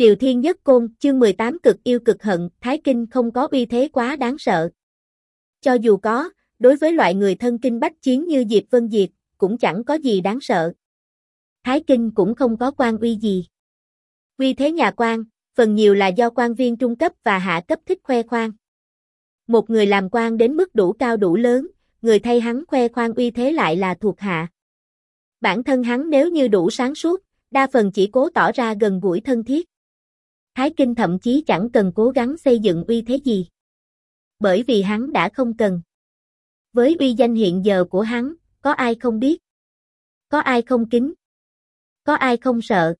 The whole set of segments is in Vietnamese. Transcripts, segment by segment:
Triều Thiên Nhất Côn, chương 18 cực yêu cực hận, Thái Kinh không có uy thế quá đáng sợ. Cho dù có, đối với loại người thân kinh bách chiến như Diệp Vân Diệt, cũng chẳng có gì đáng sợ. Thái Kinh cũng không có quan uy gì. Uy thế nhà quan, phần nhiều là do quan viên trung cấp và hạ cấp thích khoe khoang. Một người làm quan đến mức đủ cao đủ lớn, người thay hắn khoe khoang uy thế lại là thuộc hạ. Bản thân hắn nếu như đủ sáng suốt, đa phần chỉ cố tỏ ra gần gũi thân thiết. Thái Kinh thậm chí chẳng cần cố gắng xây dựng uy thế gì. Bởi vì hắn đã không cần. Với uy danh hiện giờ của hắn, có ai không biết? Có ai không kính? Có ai không sợ?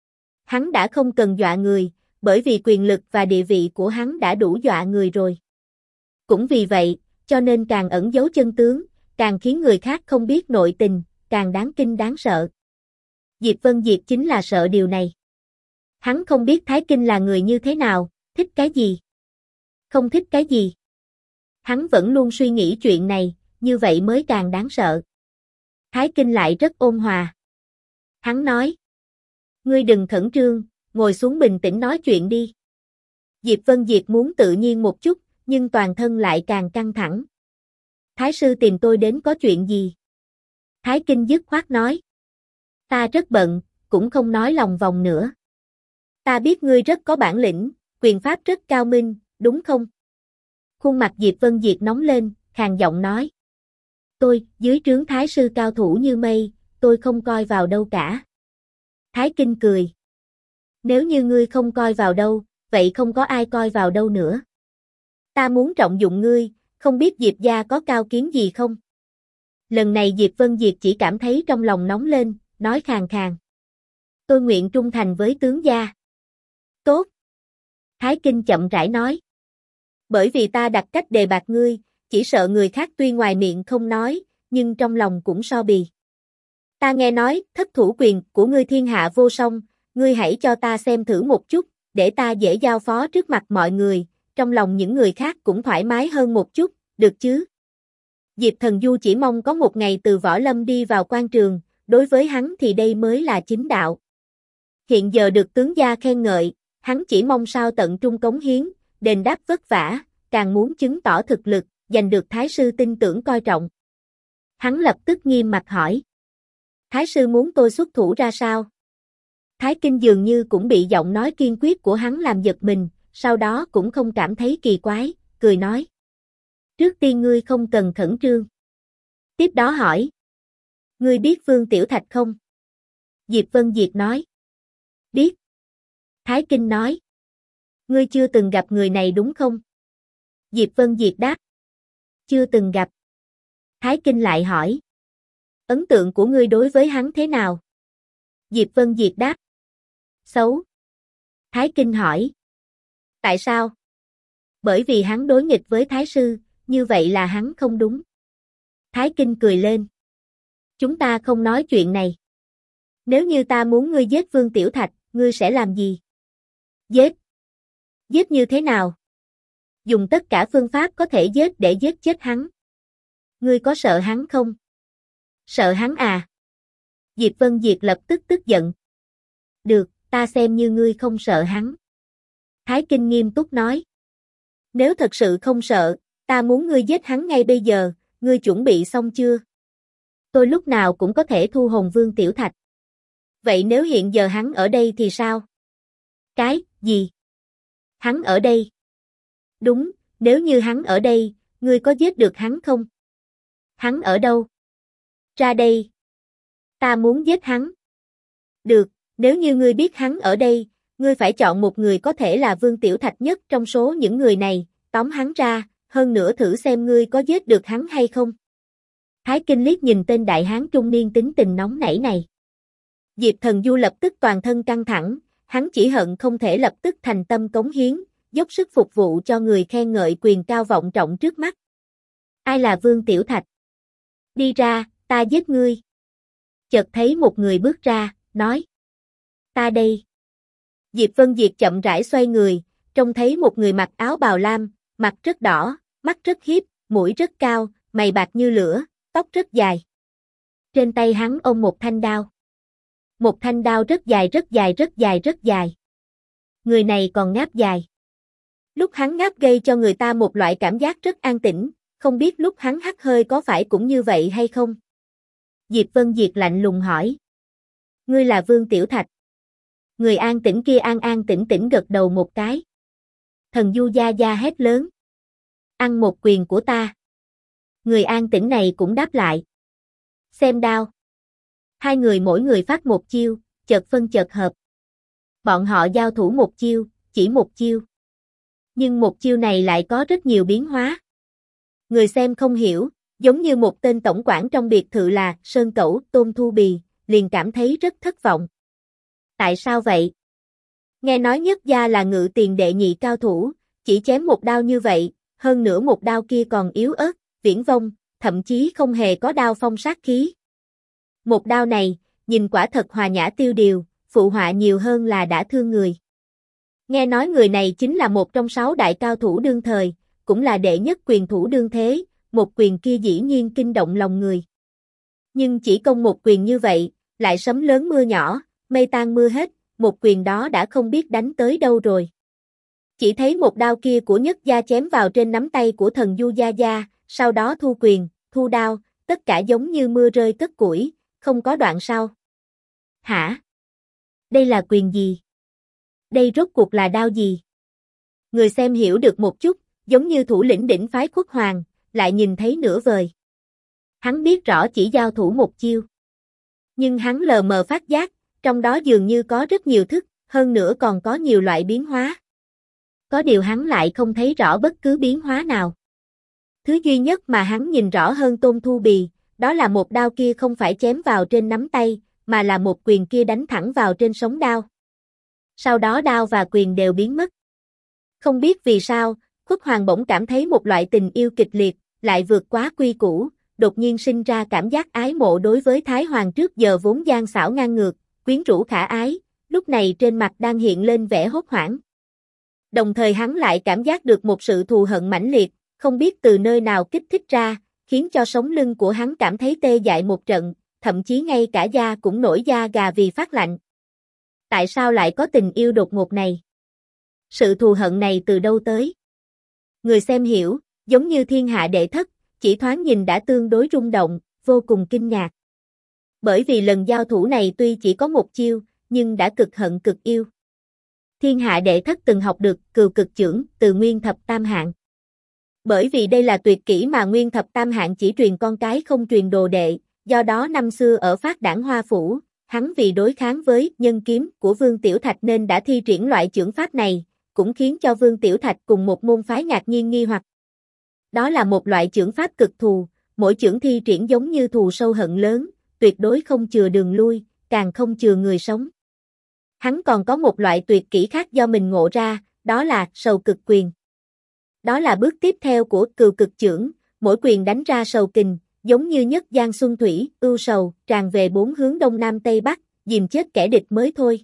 Hắn đã không cần dọa người, bởi vì quyền lực và địa vị của hắn đã đủ dọa người rồi. Cũng vì vậy, cho nên càng ẩn giấu chân tướng, càng khiến người khác không biết nội tình, càng đáng kinh đáng sợ. Diệp Vân Diệt chính là sợ điều này. Hắn không biết Thái Kinh là người như thế nào, thích cái gì, không thích cái gì. Hắn vẫn luôn suy nghĩ chuyện này, như vậy mới càng đáng sợ. Thái Kinh lại rất ôn hòa. Hắn nói: "Ngươi đừng khẩn trương, ngồi xuống bình tĩnh nói chuyện đi." Diệp Vân Diệt muốn tự nhiên một chút, nhưng toàn thân lại càng căng thẳng. "Thái sư tìm tôi đến có chuyện gì?" Thái Kinh dứt khoát nói: "Ta rất bận, cũng không nói lòng vòng nữa. Ta biết ngươi rất có bản lĩnh, quyền pháp rất cao minh, đúng không?" Khuôn mặt Diệp Vân Diệt nóng lên, khàn giọng nói: "Tôi, dưới trướng Thái sư cao thủ như mây, tôi không coi vào đâu cả." Thái Kinh cười: "Nếu như ngươi không coi vào đâu, vậy không có ai coi vào đâu nữa. Ta muốn trọng dụng ngươi, không biết Diệp gia có cao kiến gì không?" Lần này Diệp Vân Diệt chỉ cảm thấy trong lòng nóng lên, nói khàn khàn: "Tôi nguyện trung thành với tướng gia." "Tốt." Thái Kinh chậm rãi nói: "Bởi vì ta đặt cách đề bạt ngươi, chỉ sợ người khác tuy ngoài miệng không nói, nhưng trong lòng cũng so bì. Ta nghe nói, thất thủ quyền của ngươi thiên hạ vô song, ngươi hãy cho ta xem thử một chút, để ta dễ giao phó trước mặt mọi người, trong lòng những người khác cũng thoải mái hơn một chút, được chứ?" Diệp Thần Du chỉ mong có một ngày từ võ lâm đi vào quan trường, đối với hắn thì đây mới là chính đạo. Hiện giờ được tướng gia khen ngợi, hắn chỉ mong sao tận trung cống hiến, đền đáp vất vả, càng muốn chứng tỏ thực lực, giành được Thái sư tin tưởng coi trọng. Hắn lập tức nghiêm mặt hỏi: "Thái sư muốn tôi xuất thủ ra sao?" Thái Kinh dường như cũng bị giọng nói kiên quyết của hắn làm giật mình, sau đó cũng không cảm thấy kỳ quái, cười nói: "Trước tiên ngươi không cần khẩn trương." Tiếp đó hỏi: "Ngươi biết Vương Tiểu Thạch không?" Diệp Vân Diệt nói: "Biết." Thái Kinh nói: "Ngươi chưa từng gặp người này đúng không?" Diệp Vân Diệt đáp: "Chưa từng gặp." Thái Kinh lại hỏi: "Ấn tượng của ngươi đối với hắn thế nào?" Diệp Vân Diệt đáp: "Xấu." Thái Kinh hỏi: "Tại sao?" "Bởi vì hắn đối nghịch với Thái sư, như vậy là hắn không đúng." Thái Kinh cười lên: "Chúng ta không nói chuyện này. Nếu như ta muốn ngươi giết Vương Tiểu Thạch, ngươi sẽ làm gì?" "Giết?" "Giết như thế nào?" "Dùng tất cả phương pháp có thể giết để giết chết hắn." "Ngươi có sợ hắn không?" "Sợ hắn à?" Diệp Vân Diệt lập tức tức giận: "Được, ta xem như ngươi không sợ hắn." Thái Kinh nghiêm túc nói: "Nếu thật sự không sợ, ta muốn ngươi giết hắn ngay bây giờ, ngươi chuẩn bị xong chưa?" "Tôi lúc nào cũng có thể thu hồn Vương Tiểu Thạch." "Vậy nếu hiện giờ hắn ở đây thì sao?" "Cái gì?" "Hắn ở đây." "Đúng, nếu như hắn ở đây, ngươi có giết được hắn không?" "Hắn ở đâu?" "Ra đây." "Ta muốn giết hắn." "Được, nếu như ngươi biết hắn ở đây, ngươi phải chọn một người có thể là Vương Tiểu Thạch nhất trong số những người này, tóm hắn ra, hơn nữa thử xem ngươi có giết được hắn hay không." Thái Kinh liếc nhìn tên đại hán trung niên tính tình nóng nảy này. Diệp Thần Du lập tức toàn thân căng thẳng, hắn chỉ hận không thể lập tức thành tâm cống hiến, dốc sức phục vụ cho người khen ngợi quyền cao vọng trọng trước mắt. "Ai là Vương Tiểu Thạch? Đi ra, ta giết ngươi." Chợt thấy một người bước ra, nói: "Ta đây." Diệp Vân Diệt chậm rãi xoay người, trông thấy một người mặc áo bào lam, mặt rất đỏ, mắt rất hiếp, mũi rất cao, mày bạc như lửa, tóc rất dài. Trên tay hắn ôm một thanh đao. Một thanh đao rất dài rất dài rất dài rất dài. Người này còn ngáp dài. Lúc hắn ngáp gây cho người ta một loại cảm giác rất an tĩnh, không biết lúc hắn hắt hơi có phải cũng như vậy hay không? Diệp Vân Diệt lạnh lùng hỏi. Ngươi là Vương Tiểu Thạch. Người an tĩnh kia an tĩnh tĩnh gật đầu một cái. Thần Du Gia Gia hét lớn. Ăn một quyền của ta. Người an tĩnh này cũng đáp lại. Xem đao. Hai người mỗi người phát một chiêu, chợt phân chợt hợp. Bọn họ giao thủ một chiêu, chỉ một chiêu. Nhưng một chiêu này lại có rất nhiều biến hóa. Người xem không hiểu, giống như một tên tổng quản trong biệt thự là Sơn Cẩu, Tôn Thu Bì, liền cảm thấy rất thất vọng. Tại sao vậy? Nghe nói Nhất Gia là ngự tiền đệ nhị cao thủ, chỉ chém một đao như vậy, hơn nữa một đao kia còn yếu ớt, viễn vông, thậm chí không hề có đao phong sát khí. Một đao này, nhìn quả thật hòa nhã tiêu điều, phụ họa nhiều hơn là đã thương người. Nghe nói người này chính là một trong 6 đại cao thủ đương thời, cũng là đệ nhất quyền thủ đương thế, một quyền kia dĩ nhiên kinh động lòng người. Nhưng chỉ công một quyền như vậy, lại sấm lớn mưa nhỏ, mây tan mưa hết, một quyền đó đã không biết đánh tới đâu rồi. Chỉ thấy một đao kia của Nhất Gia chém vào trên nắm tay của thần Du Gia Gia, sau đó thu quyền, thu đao, tất cả giống như mưa rơi cất củi, không có đoạn sau. Hả? Đây là quyền gì? Đây rốt cuộc là đao gì? Người xem hiểu được một chút, giống như thủ lĩnh đỉnh phái Khuất Hoàng, lại nhìn thấy nửa vời. Hắn biết rõ chỉ giao thủ một chiêu. Nhưng hắn lờ mờ phát giác, trong đó dường như có rất nhiều thức, hơn nữa còn có nhiều loại biến hóa. Có điều hắn lại không thấy rõ bất cứ biến hóa nào. Thứ duy nhất mà hắn nhìn rõ hơn Tôn Thu Bì, đó là một đao kia không phải chém vào trên nắm tay, mà là một quyền kia đánh thẳng vào trên sống đao. Sau đó đao và quyền đều biến mất. Không biết vì sao, Khuất Hoàng bỗng cảm thấy một loại tình yêu kịch liệt, lại vượt quá quy củ, đột nhiên sinh ra cảm giác ái mộ đối với Thái Hoàng trước giờ vốn gian xảo ngang ngược, quyến rũ khả ái, lúc này trên mặt đang hiện lên vẻ hốt hoảng. Đồng thời hắn lại cảm giác được một sự thù hận mãnh liệt, không biết từ nơi nào kích thích ra, khiến cho sống lưng của hắn cảm thấy tê dại một trận, thậm chí ngay cả da cũng nổi da gà vì phát lạnh. Tại sao lại có tình yêu đột ngột này? Sự thù hận này từ đâu tới? Người xem hiểu, giống như thiên hạ đệ thất, chỉ thoáng nhìn đã tương đối rung động, vô cùng kinh ngạc. Bởi vì lần giao thủ này tuy chỉ có một chiêu, nhưng đã cực hận cực yêu. Thiên hạ đệ thất từng học được Cừu Cực Chưởng từ Nguyên Thập Tam Hạng. Bởi vì đây là tuyệt kỹ mà Nguyên Thập Tam Hạng chỉ truyền con cái không truyền đồ đệ, do đó năm xưa ở Phát Đản Hoa Phủ, hắn vì đối kháng với nhân kiếm của Vương Tiểu Thạch nên đã thi triển loại chưởng pháp này, cũng khiến cho Vương Tiểu Thạch cùng một môn phái ngạc nhiên nghi hoặc. Đó là một loại chưởng pháp cực thù, mỗi chưởng thi triển giống như thù sâu hận lớn, tuyệt đối không chừa đường lui, càng không chừa người sống. Hắn còn có một loại tuyệt kỹ khác do mình ngộ ra, đó là sầu cực quyền. Đó là bước tiếp theo của Cừu Cực Chưởng, mỗi quyền đánh ra sầu kình, giống như nhất giang xuân thủy, ưu sầu, tràn về bốn hướng đông nam tây bắc, dìm chết kẻ địch mới thôi.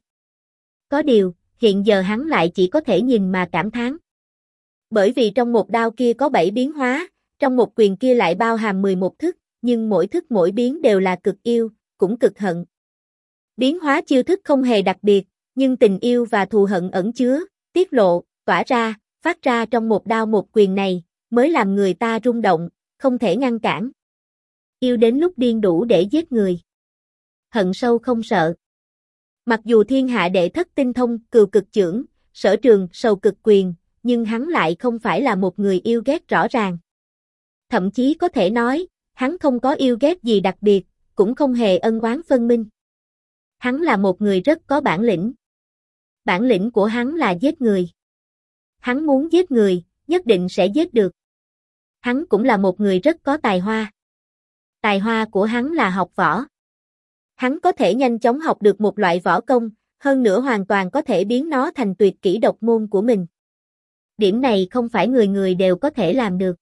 Có điều, hiện giờ hắn lại chỉ có thể nhìn mà cảm thán. Bởi vì trong một đao kia có 7 biến hóa, trong một quyền kia lại bao hàm 11 thức, nhưng mỗi thức mỗi biến đều là cực yêu, cũng cực hận. Biến hóa chiêu thức không hề đặc biệt, nhưng tình yêu và thù hận ẩn chứa, tiết lộ, tỏa ra, phát ra trong một đao một quyền này, mới làm người ta rung động, không thể ngăn cản. Yêu đến lúc điên đủ để giết người. Hận sâu không sợ. Mặc dù thiên hạ đệ thất tinh thông Cừu Cực Chưởng, sở trường sầu cực quyền, nhưng hắn lại không phải là một người yêu ghét rõ ràng. Thậm chí có thể nói, hắn không có yêu ghét gì đặc biệt, cũng không hề ân oán phân minh. Hắn là một người rất có bản lĩnh. Bản lĩnh của hắn là giết người. Hắn muốn giết người, nhất định sẽ giết được. Hắn cũng là một người rất có tài hoa. Tài hoa của hắn là học võ. Hắn có thể nhanh chóng học được một loại võ công, hơn nữa hoàn toàn có thể biến nó thành tuyệt kỹ độc môn của mình. Điểm này không phải người người đều có thể làm được.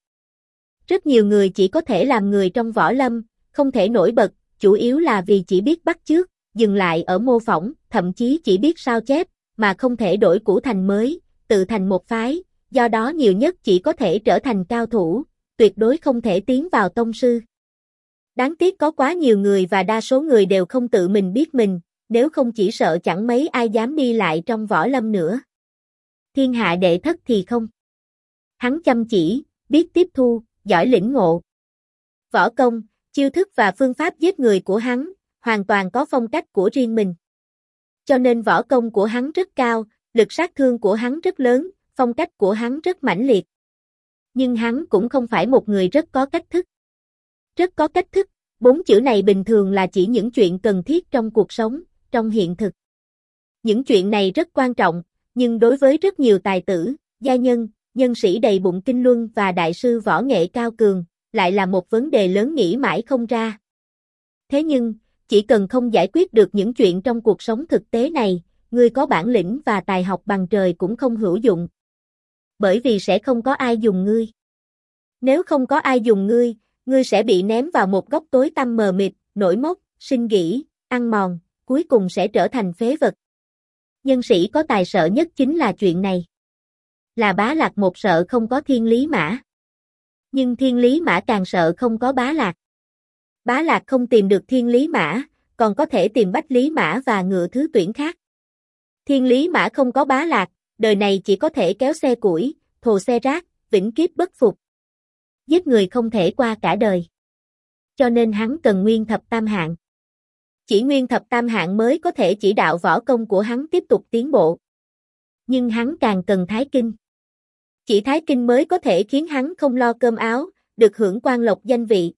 Rất nhiều người chỉ có thể làm người trong võ lâm, không thể nổi bật, chủ yếu là vì chỉ biết bắt chước, dừng lại ở mô phỏng, thậm chí chỉ biết sao chép, mà không thể đổi cũ thành mới, tự thành một phái, do đó nhiều nhất chỉ có thể trở thành cao thủ, tuyệt đối không thể tiến vào tông sư. Đáng tiếc có quá nhiều người và đa số người đều không tự mình biết mình, nếu không chỉ sợ chẳng mấy ai dám đi lại trong võ lâm nữa. Thiên hạ đệ thất thì không. Hắn chăm chỉ, biết tiếp thu, giỏi lĩnh ngộ. Võ công, chiêu thức và phương pháp giết người của hắn, hoàn toàn có phong cách của riêng mình. Cho nên võ công của hắn rất cao, lực sát thương của hắn rất lớn, phong cách của hắn rất mãnh liệt. Nhưng hắn cũng không phải một người rất có cách thức. Rất có cách thức, 4 chữ này bình thường là chỉ những chuyện cần thiết trong cuộc sống, trong hiện thực. Những chuyện này rất quan trọng, nhưng đối với rất nhiều tài tử, gia nhân, nhân sĩ đầy bụng kinh luân và đại sư võ nghệ cao cường, lại là một vấn đề lớn nghĩ mãi không ra. Thế nhưng, chỉ cần không giải quyết được những chuyện trong cuộc sống thực tế này, ngươi có bản lĩnh và tài học bằng trời cũng không hữu dụng. Bởi vì sẽ không có ai dùng ngươi. Nếu không có ai dùng ngươi sẽ bị ném vào một góc tối tăm mờ mịt, nổi mốc, sinh gỉ, ăn mòn, cuối cùng sẽ trở thành phế vật. Nhân sĩ có tài sợ nhất chính là chuyện này. Là Bá Lạc một sợ không có Thiên Lý Mã. Nhưng Thiên Lý Mã càng sợ không có Bá Lạc. Bá Lạc không tìm được Thiên Lý Mã, còn có thể tìm Bách Lý Mã và ngựa thứ tuyển khác. Thiên Lý Mã không có Bá Lạc, đời này chỉ có thể kéo xe củi, thồ xe rác, vĩnh kiếp bất phục. Giết người không thể qua cả đời. Cho nên hắn cần Nguyên Thập Tam Hạng. Chỉ Nguyên Thập Tam Hạng mới có thể chỉ đạo võ công của hắn tiếp tục tiến bộ. Nhưng hắn càng cần Thái Kinh. Chỉ Thái Kinh mới có thể khiến hắn không lo cơm áo, được hưởng quan lộc danh vị.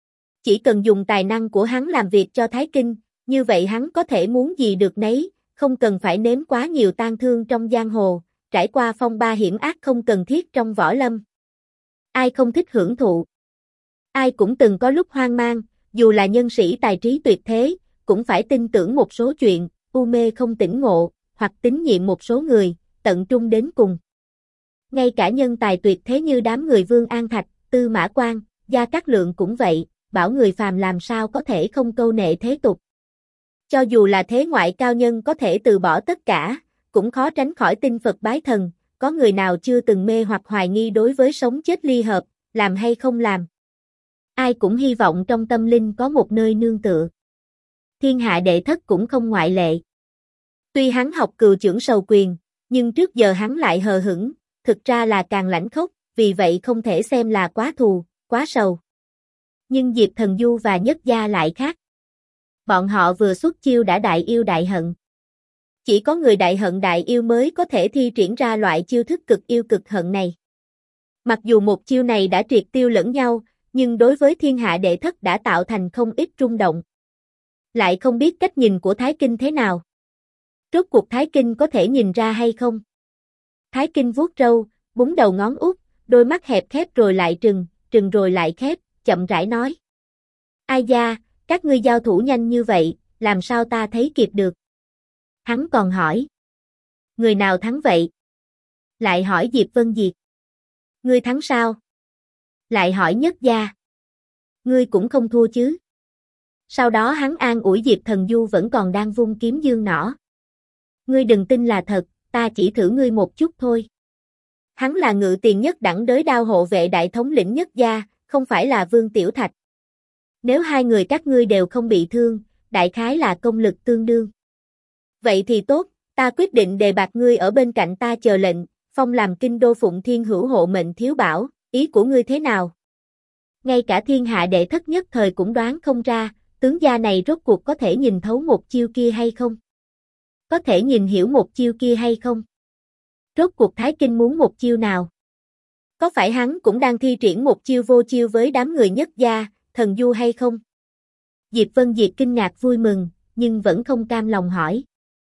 Chỉ cần dùng tài năng của hắn làm việc cho Thái Kinh, như vậy hắn có thể muốn gì được nấy, không cần phải nếm quá nhiều tang thương trong giang hồ, trải qua phong ba hiểm ác không cần thiết trong võ lâm. Ai không thích hưởng thụ? Ai cũng từng có lúc hoang mang, dù là nhân sĩ tài trí tuyệt thế, cũng phải tin tưởng một số chuyện, u mê không tỉnh ngộ, hoặc tín nhiệm một số người, tận trung đến cùng. Ngay cả nhân tài tuyệt thế như đám người Vương An Thạch, Tư Mã Quan, Gia Cát Lượng cũng vậy, bảo người phàm làm sao có thể không câu nệ thế tục. Cho dù là thế ngoại cao nhân có thể từ bỏ tất cả, cũng khó tránh khỏi tin Phật bái thần, có người nào chưa từng mê hoặc hoài nghi đối với sống chết ly hợp, làm hay không làm. Ai cũng hy vọng trong tâm linh có một nơi nương tựa. Thiên hạ đệ thất cũng không ngoại lệ. Tuy hắn học cừu chưởng sầu quyền, nhưng trước giờ hắn lại hờ hững, thực ra là càng lãnh khốc, vì vậy không thể xem là quá thù, quá sầu. Nhưng Diệp Thần Du và Nhất Gia lại khác. Bọn họ vừa xuất chiêu đã đại yêu đại hận. Chỉ có người đại hận đại yêu mới có thể thi triển ra loại chiêu thức cực yêu cực hận này. Mặc dù một chiêu này đã triệt tiêu lẫn nhau, nhưng đối với thiên hạ đệ thất đã tạo thành không ít rung động. Lại không biết cách nhìn của Thái Kinh thế nào. Rốt cuộc Thái Kinh có thể nhìn ra hay không? Thái Kinh vuốt râu, búng đầu ngón út, đôi mắt hẹp khép rồi lại trừng, trừng rồi lại khép, chậm rãi nói. Ai da, các ngươi giao thủ nhanh như vậy, làm sao ta thấy kịp được? Hắn còn hỏi. Người nào thắng vậy? Lại hỏi Diệp Vân Diệt. Ngươi thắng sao? Lại hỏi Nhất Gia. Ngươi cũng không thua chứ? Sau đó hắn an ủi Diệp Thần Du vẫn còn đang vung kiếm dương nỏ. Ngươi đừng tin là thật, ta chỉ thử ngươi một chút thôi. Hắn là ngự tiền nhất đẳng đới đao hộ vệ đại thống lĩnh Nhất Gia, không phải là Vương Tiểu Thạch. Nếu hai người các ngươi đều không bị thương, đại khái là công lực tương đương. Vậy thì tốt, ta quyết định đề bạt ngươi ở bên cạnh ta chờ lệnh, phong làm kinh đô Phụng Thiên Hữu hộ mệnh thiếu bảo, ý của ngươi thế nào? Ngay cả thiên hạ đệ thất nhất thời cũng đoán không ra, tướng gia này rốt cuộc có thể nhìn thấu một chiêu kia hay không? Có thể nhìn hiểu một chiêu kia hay không? Rốt cuộc Thái Kinh muốn một chiêu nào? Có phải hắn cũng đang thi triển một chiêu vô chiêu với đám người Nhất Gia, Thần Du hay không? Diệp Vân Diệt kinh ngạc vui mừng, nhưng vẫn không cam lòng hỏi.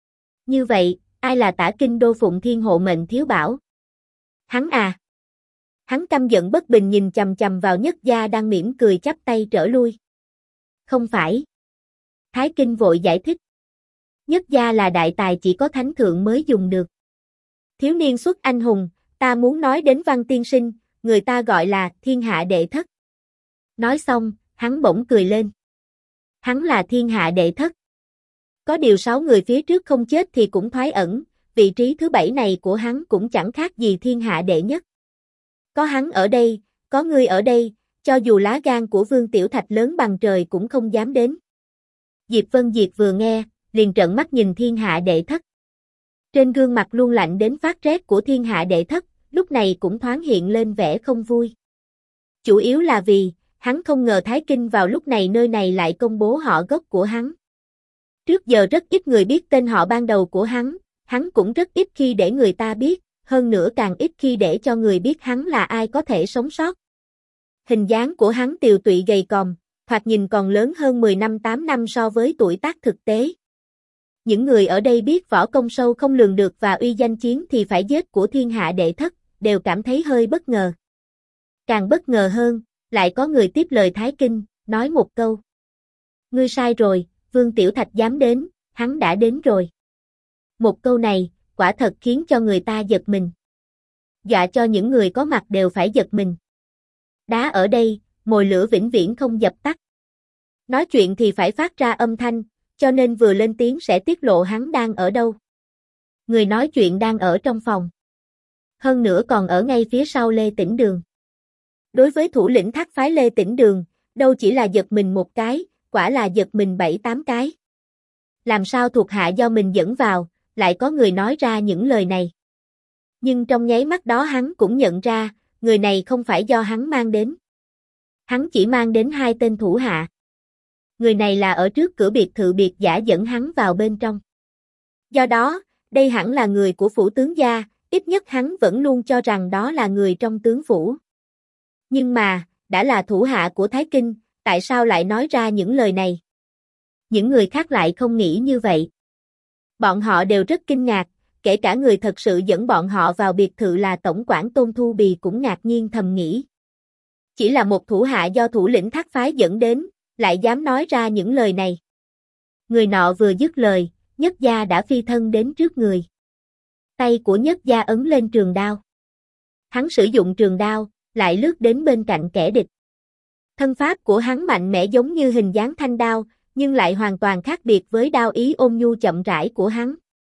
Như vậy, ai là tả kinh đô Phụng Thiên hộ mệnh thiếu bảo? Hắn à? Hắn căm giận bất bình nhìn chằm chằm vào Nhất Gia đang mỉm cười chắp tay trở lui. Không phải. Thái Kinh vội giải thích. Nhất Gia là đại tài chỉ có thánh thượng mới dùng được. Thiếu niên xuất anh hùng, ta muốn nói đến Văn tiên sinh, người ta gọi là thiên hạ đệ thất. Nói xong, hắn bỗng cười lên. Hắn là thiên hạ đệ thất. Có điều 6 người phía trước không chết thì cũng thoái ẩn, vị trí thứ 7 này của hắn cũng chẳng khác gì thiên hạ đệ nhất. Có hắn ở đây, có ngươi ở đây, cho dù lá gan của Vương Tiểu Thạch lớn bằng trời cũng không dám đến. Diệp Vân Diệt vừa nghe, liền trợn mắt nhìn thiên hạ đệ thất. Trên gương mặt luôn lạnh đến phát rét của thiên hạ đệ thất, lúc này cũng thoáng hiện lên vẻ không vui. Chủ yếu là vì, hắn không ngờ Thái Kinh vào lúc này nơi này lại công bố họ gốc của hắn. Trước giờ rất ít người biết tên họ ban đầu của hắn cũng rất ít khi để người ta biết, hơn nữa càng ít khi để cho người biết hắn là ai có thể sống sót. Hình dáng của hắn tiều tụy gầy còm, thoạt nhìn còn lớn hơn 10 năm 8 năm so với tuổi tác thực tế. Những người ở đây biết võ công sâu không lường được và uy danh chiến thì phải giết của thiên hạ đệ thất, đều cảm thấy hơi bất ngờ. Càng bất ngờ hơn, lại có người tiếp lời Thái Kinh, nói một câu. Ngươi sai rồi, Vương Tiểu Thạch dám đến, hắn đã đến rồi. Một câu này, quả thật khiến cho người ta giật mình. Dọa cho những người có mặt đều phải giật mình. Đá ở đây, mồi lửa vĩnh viễn không dập tắt. Nói chuyện thì phải phát ra âm thanh, cho nên vừa lên tiếng sẽ tiết lộ hắn đang ở đâu. Người nói chuyện đang ở trong phòng. Hơn nữa còn ở ngay phía sau Lê Tĩnh Đường. Đối với thủ lĩnh thác phái Lê Tĩnh Đường, đâu chỉ là giật mình một cái, quả là giật mình 7-8 cái. Làm sao thuộc hạ do mình dẫn vào, lại có người nói ra những lời này. Nhưng trong nháy mắt đó hắn cũng nhận ra, người này không phải do hắn mang đến. Hắn chỉ mang đến 2 tên thủ hạ. Người này là ở trước cửa biệt thự biệt giả dẫn hắn vào bên trong. Do đó, đây hẳn là người của phủ tướng gia, ít nhất hắn vẫn luôn cho rằng đó là người trong tướng phủ. Nhưng mà, đã là thủ hạ của Thái Kinh, tại sao lại nói ra những lời này? Những người khác lại không nghĩ như vậy. Bọn họ đều rất kinh ngạc, kể cả người thật sự dẫn bọn họ vào biệt thự là tổng quản Tôn Thu Bì cũng ngạc nhiên thầm nghĩ. Chỉ là một thủ hạ do thủ lĩnh thác phái dẫn đến, lại dám nói ra những lời này. Người nọ vừa dứt lời, Nhất Gia đã phi thân đến trước người. Tay của Nhất Gia ấn lên trường đao. Hắn sử dụng trường đao, lại lướt đến bên cạnh kẻ địch. Thân pháp của hắn mạnh mẽ giống như hình dáng thanh đao, nhưng lại hoàn toàn khác biệt với đao ý ôn nhu chậm rãi của hắn.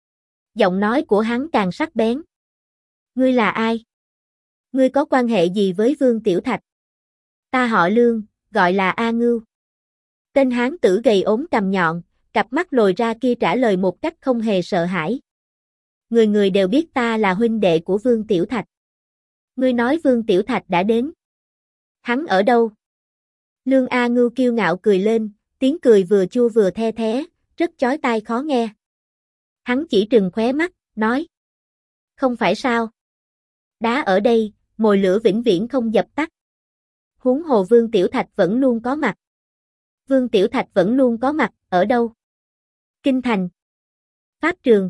Giọng nói của hắn càng sắc bén. Ngươi là ai? Ngươi có quan hệ gì với Vương Tiểu Thạch? Ta họ Lương, gọi là A Ngưu. Tên hán tử gầy ốm cằm nhọn, cặp mắt lồi ra kia trả lời một cách không hề sợ hãi. Người người đều biết ta là huynh đệ của Vương Tiểu Thạch. Ngươi nói Vương Tiểu Thạch đã đến. Hắn ở đâu? Lương A Ngưu kiêu ngạo cười lên, tiếng cười vừa chua vừa the thé, rất chói tai khó nghe. Hắn chỉ trừng khóe mắt, nói. Không phải sao? Đá ở đây, mồi lửa vĩnh viễn không dập tắt. Huống hồ Vương Tiểu Thạch vẫn luôn có mặt. Vương Tiểu Thạch vẫn luôn có mặt, ở đâu? Kinh thành. Pháp trường.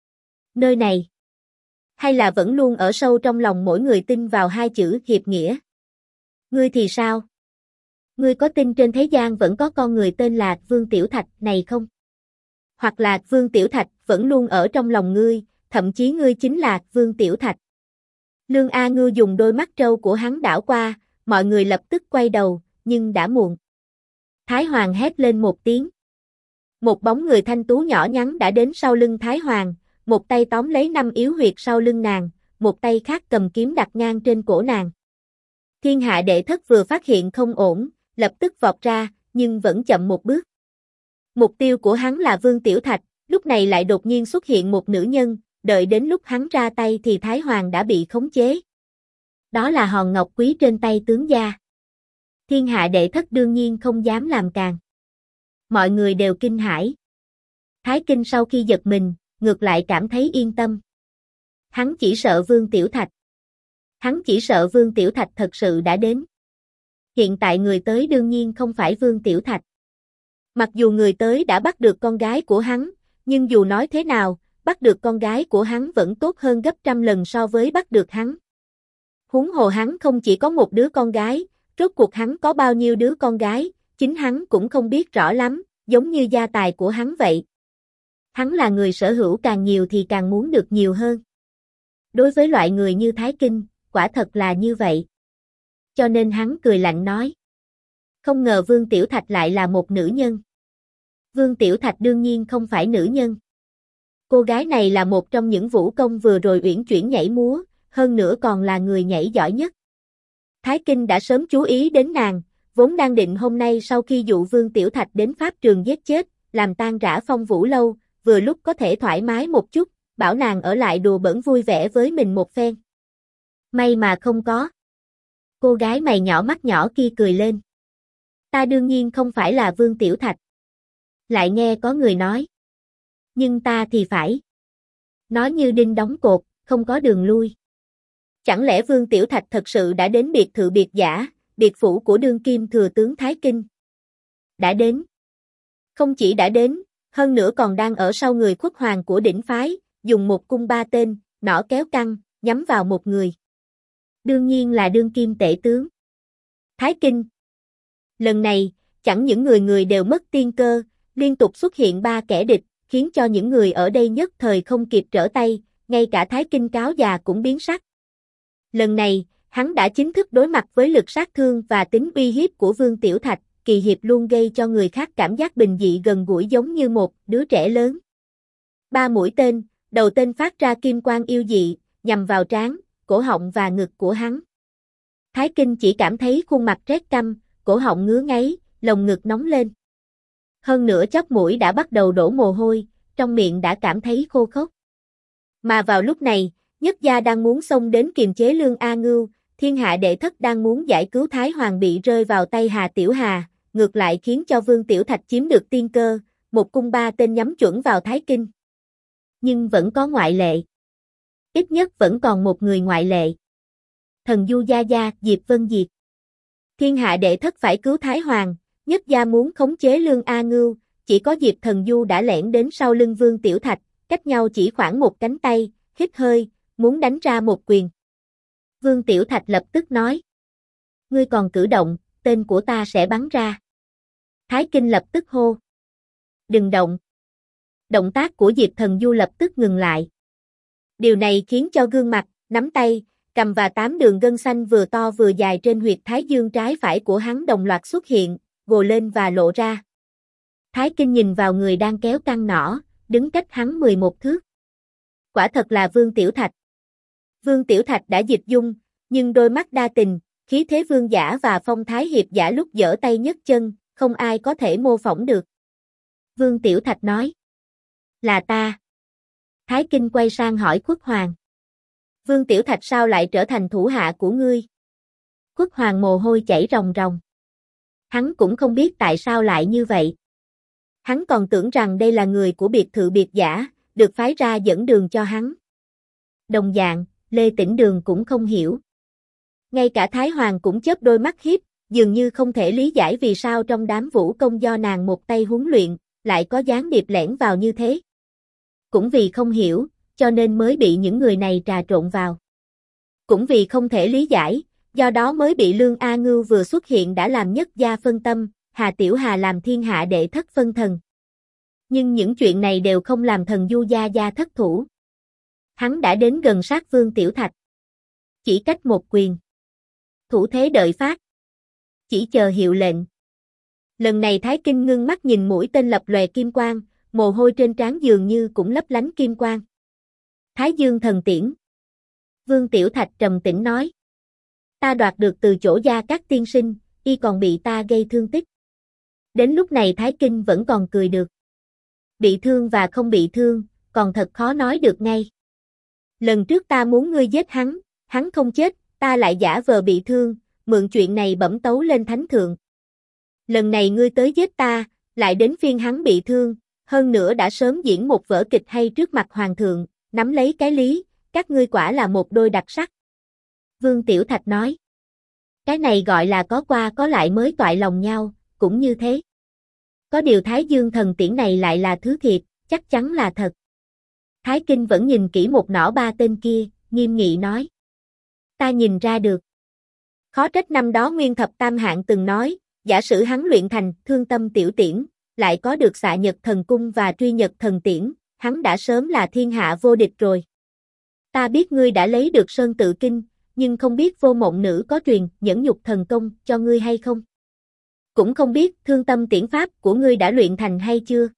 Nơi này. Hay là vẫn luôn ở sâu trong lòng mỗi người tin vào 2 chữ hiệp nghĩa? Ngươi thì sao? Ngươi có tin trên thế gian vẫn có con người tên là Vương Tiểu Thạch này không? Hoặc là Vương Tiểu Thạch vẫn luôn ở trong lòng ngươi, thậm chí ngươi chính là Vương Tiểu Thạch. Lương A Ngưu dùng đôi mắt trâu của hắn đảo qua, mọi người lập tức quay đầu, nhưng đã muộn. Thái Hoàng hét lên một tiếng. Một bóng người thanh tú nhỏ nhắn đã đến sau lưng Thái Hoàng, một tay tóm lấy 5 yếu huyệt sau lưng nàng, một tay khác cầm kiếm đặt ngang trên cổ nàng. Thiên hạ đệ thất vừa phát hiện không ổn, lập tức vọt ra, nhưng vẫn chậm một bước. Mục tiêu của hắn là Vương Tiểu Thạch, lúc này lại đột nhiên xuất hiện một nữ nhân, đợi đến lúc hắn ra tay thì Thái Hoàng đã bị khống chế. Đó là hòn ngọc quý trên tay tướng gia. Thiên hạ đệ thất đương nhiên không dám làm càn. Mọi người đều kinh hãi. Thái Kinh sau khi giật mình, ngược lại cảm thấy yên tâm. Hắn chỉ sợ Vương Tiểu Thạch. Hắn chỉ sợ Vương Tiểu Thạch thật sự đã đến. Hiện tại người tới đương nhiên không phải Vương Tiểu Thạch. Mặc dù người tới đã bắt được con gái của hắn, nhưng dù nói thế nào, bắt được con gái của hắn vẫn tốt hơn gấp trăm lần so với bắt được hắn. Huống hồ hắn không chỉ có một đứa con gái, rốt cuộc hắn có bao nhiêu đứa con gái, chính hắn cũng không biết rõ lắm, giống như gia tài của hắn vậy. Hắn là người sở hữu càng nhiều thì càng muốn được nhiều hơn. Đối với loại người như Thái Kinh, quả thật là như vậy. Cho nên hắn cười lạnh nói. Không ngờ Vương Tiểu Thạch lại là một nữ nhân. Vương Tiểu Thạch đương nhiên không phải nữ nhân. Cô gái này là một trong những vũ công vừa rồi uyển chuyển nhảy múa, hơn nữa còn là người nhảy giỏi nhất. Thái Kinh đã sớm chú ý đến nàng, vốn đang định hôm nay sau khi dụ Vương Tiểu Thạch đến pháp trường giết chết, làm tan rã Phong Vũ lâu, vừa lúc có thể thoải mái một chút, bảo nàng ở lại đùa bỡn vui vẻ với mình một phen. May mà không có. Cô gái mày nhỏ mắt nhỏ kia cười lên. Ta đương nhiên không phải là Vương Tiểu Thạch. Lại nghe có người nói. Nhưng ta thì phải. Nói như đinh đóng cột, không có đường lui. Chẳng lẽ Vương Tiểu Thạch thật sự đã đến biệt thự biệt giả, biệt phủ của đương kim thừa tướng Thái Kinh? Đã đến. Không chỉ đã đến, hơn nữa còn đang ở sau người khuất hoàng của đỉnh phái, dùng một cung ba tên, nỏ kéo căng, nhắm vào một người. Đương nhiên là đương kim tể tướng. Thái Kinh. Lần này, chẳng những người đều mất tiên cơ, liên tục xuất hiện ba kẻ địch, khiến cho những người ở đây nhất thời không kịp trở tay, ngay cả Thái Kinh cáo già cũng biến sắc. Lần này, hắn đã chính thức đối mặt với lực sát thương và tính uy hiếp của Vương Tiểu Thạch, kỳ hiệp luôn gây cho người khác cảm giác bình dị gần gũi giống như một đứa trẻ lớn. Ba mũi tên, đầu tên phát ra kim quang yêu dị, nhằm vào trán, cổ họng và ngực của hắn. Thái Kinh chỉ cảm thấy khuôn mặt rét căm, cổ họng ngứa ngáy, lồng ngực nóng lên. Hơn nữa chóp mũi đã bắt đầu đổ mồ hôi, trong miệng đã cảm thấy khô khốc. Mà vào lúc này, Nhất Gia đang muốn xông đến kiềm chế Lương A Ngưu, Thiên Hạ Đệ Thất đang muốn giải cứu Thái Hoàng bị rơi vào tay Hà Tiểu Hà, ngược lại khiến cho Vương Tiểu Thạch chiếm được tiên cơ, một cung ba tên nhắm chuẩn vào Thái Kinh. Nhưng vẫn có ngoại lệ. Ít nhất vẫn còn một người ngoại lệ. Thần Du Gia Gia, Diệp Vân Diệt. Thiên Hạ Đệ Thất phải cứu Thái Hoàng, Nhất Gia muốn khống chế Lương A Ngưu, chỉ có Diệp Thần Du đã lẻn đến sau lưng Vương Tiểu Thạch, cách nhau chỉ khoảng một cánh tay, hít hơi, muốn đánh ra một quyền. Vương Tiểu Thạch lập tức nói. Ngươi còn cử động, tên của ta sẽ bắn ra. Thái Kinh lập tức hô. Đừng động. Động tác của Diệp Thần Du lập tức ngừng lại. Điều này khiến cho gương mặt, nắm tay, cầm và 8 đường gân xanh vừa to vừa dài trên huyệt thái dương trái phải của hắn đồng loạt xuất hiện, gồ lên và lộ ra. Thái Kinh nhìn vào người đang kéo căng nỏ, đứng cách hắn 11 thước. Quả thật là Vương Tiểu Thạch. Vương Tiểu Thạch đã dịch dung, nhưng đôi mắt đa tình, khí thế vương giả và phong thái hiệp giả lúc giở tay nhấc chân, không ai có thể mô phỏng được. Vương Tiểu Thạch nói. Là ta. Thái Kinh quay sang hỏi Khuất Hoàng. Vương Tiểu Thạch sao lại trở thành thủ hạ của ngươi? Khuất Hoàng mồ hôi chảy ròng ròng. Hắn cũng không biết tại sao lại như vậy. Hắn còn tưởng rằng đây là người của biệt thự biệt giả, được phái ra dẫn đường cho hắn. Đồng dạng, Lê Tĩnh Đường cũng không hiểu. Ngay cả Thái Hoàng cũng chớp đôi mắt hiếp, dường như không thể lý giải vì sao trong đám vũ công do nàng một tay huấn luyện, lại có gián điệp lẻn vào như thế. Cũng vì không hiểu, cho nên mới bị những người này trà trộn vào. Cũng vì không thể lý giải, do đó mới bị Lương A Ngưu vừa xuất hiện đã làm Nhất Gia phân tâm, Hà Tiểu Hà làm Thiên Hạ Đệ Thất phân thần. Nhưng những chuyện này đều không làm Thần Du Gia Gia thất thủ. Hắn đã đến gần sát Vương Tiểu Thạch. Chỉ cách một quyền. Thủ thế đợi phát. Chỉ chờ hiệu lệnh. Lần này Thái Kinh ngưng mắt nhìn mũi tên lập lòe kim quang, mồ hôi trên trán dường như cũng lấp lánh kim quang. Thái Dương thần tiễn. Vương Tiểu Thạch trầm tĩnh nói. Ta đoạt được từ chỗ Gia Các tiên sinh, y còn bị ta gây thương tích. Đến lúc này Thái Kinh vẫn còn cười được. Bị thương và không bị thương, còn thật khó nói được ngay. Lần trước ta muốn ngươi giết hắn không chết, ta lại giả vờ bị thương, mượn chuyện này bẩm tấu lên thánh thượng. Lần này ngươi tới giết ta, lại đến phiên hắn bị thương, hơn nữa đã sớm diễn một vở kịch hay trước mặt hoàng thượng, nắm lấy cái lý, các ngươi quả là một đôi đặc sắc. Vương Tiểu Thạch nói. Cái này gọi là có qua có lại mới toại lòng nhau, cũng như thế. Có điều Thái Dương thần tiễn này lại là thứ thiệt, chắc chắn là thật. Thái Kinh vẫn nhìn kỹ một nỏ ba tên kia, nghiêm nghị nói. Ta nhìn ra được. Khó trách năm đó Nguyên Thập Tam Hạng từng nói, giả sử hắn luyện thành Thương Tâm Tiểu Tiễn, lại có được Xạ Nhật Thần Cung và Truy Nhật Thần Tiễn, hắn đã sớm là thiên hạ vô địch rồi. Ta biết ngươi đã lấy được Sơn Tự Kinh, nhưng không biết Vô Mộng Nữ có truyền Nhẫn Nhục Thần Công cho ngươi hay không? Cũng không biết Thương Tâm Tiễn Pháp của ngươi đã luyện thành hay chưa?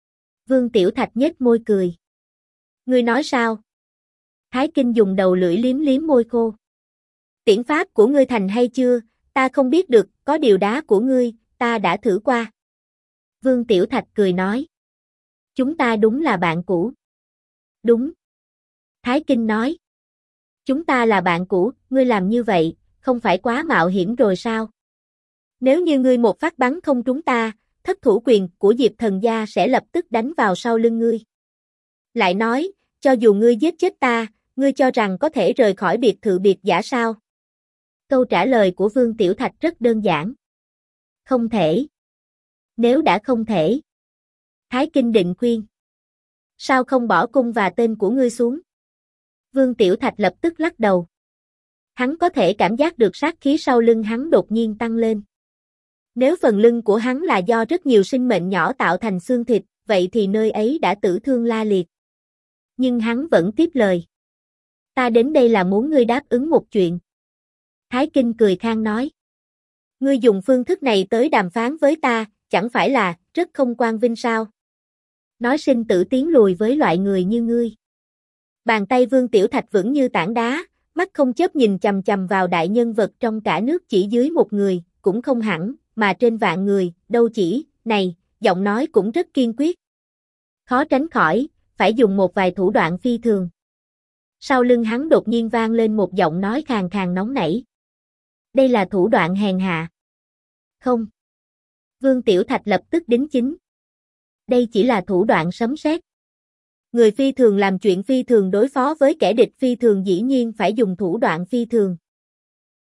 Vương Tiểu Thạch nhếch môi cười. Ngươi nói sao? Thái Kinh dùng đầu lưỡi liếm liếm môi khô. Tiễn Pháp của ngươi thành hay chưa, ta không biết được, có điều đá của ngươi, ta đã thử qua. Vương Tiểu Thạch cười nói. Chúng ta đúng là bạn cũ. Đúng. Thái Kinh nói. Chúng ta là bạn cũ, ngươi làm như vậy, không phải quá mạo hiểm rồi sao? Nếu như ngươi một phát bắn không trúng ta, thất thủ quyền của Diệp thần gia sẽ lập tức đánh vào sau lưng ngươi. Lại nói, cho dù ngươi giết chết ta, ngươi cho rằng có thể rời khỏi biệt thự biệt giả sao? Câu trả lời của Vương Tiểu Thạch rất đơn giản. Không thể. Nếu đã không thể. Thái Kinh định khuyên. Sao không bỏ cung và tên của ngươi xuống? Vương Tiểu Thạch lập tức lắc đầu. Hắn có thể cảm giác được sát khí sau lưng hắn đột nhiên tăng lên. Nếu phần lưng của hắn là do rất nhiều sinh mệnh nhỏ tạo thành xương thịt, vậy thì nơi ấy đã tử thương la liệt. Nhưng hắn vẫn tiếp lời. Ta đến đây là muốn ngươi đáp ứng một chuyện. Thái Kinh cười khang nói. Ngươi dùng phương thức này tới đàm phán với ta, chẳng phải là rất không quang vinh sao? Nói sinh tử tiến lùi với loại người như ngươi. Bàn tay Vương Tiểu Thạch vững như tảng đá, mắt không chớp nhìn chằm chằm vào đại nhân vật trong cả nước chỉ dưới một người, cũng không hẳn, mà trên vạn người, đâu chỉ, này, giọng nói cũng rất kiên quyết. Khó tránh khỏi, phải dùng một vài thủ đoạn phi thường. Sau lưng hắn đột nhiên vang lên một giọng nói khàn khàn nóng nảy. Đây là thủ đoạn hèn hạ. Không. Vương Tiểu Thạch lập tức đính chính. Đây chỉ là thủ đoạn sấm sét. Người phi thường làm chuyện phi thường đối phó với kẻ địch phi thường dĩ nhiên phải dùng thủ đoạn phi thường.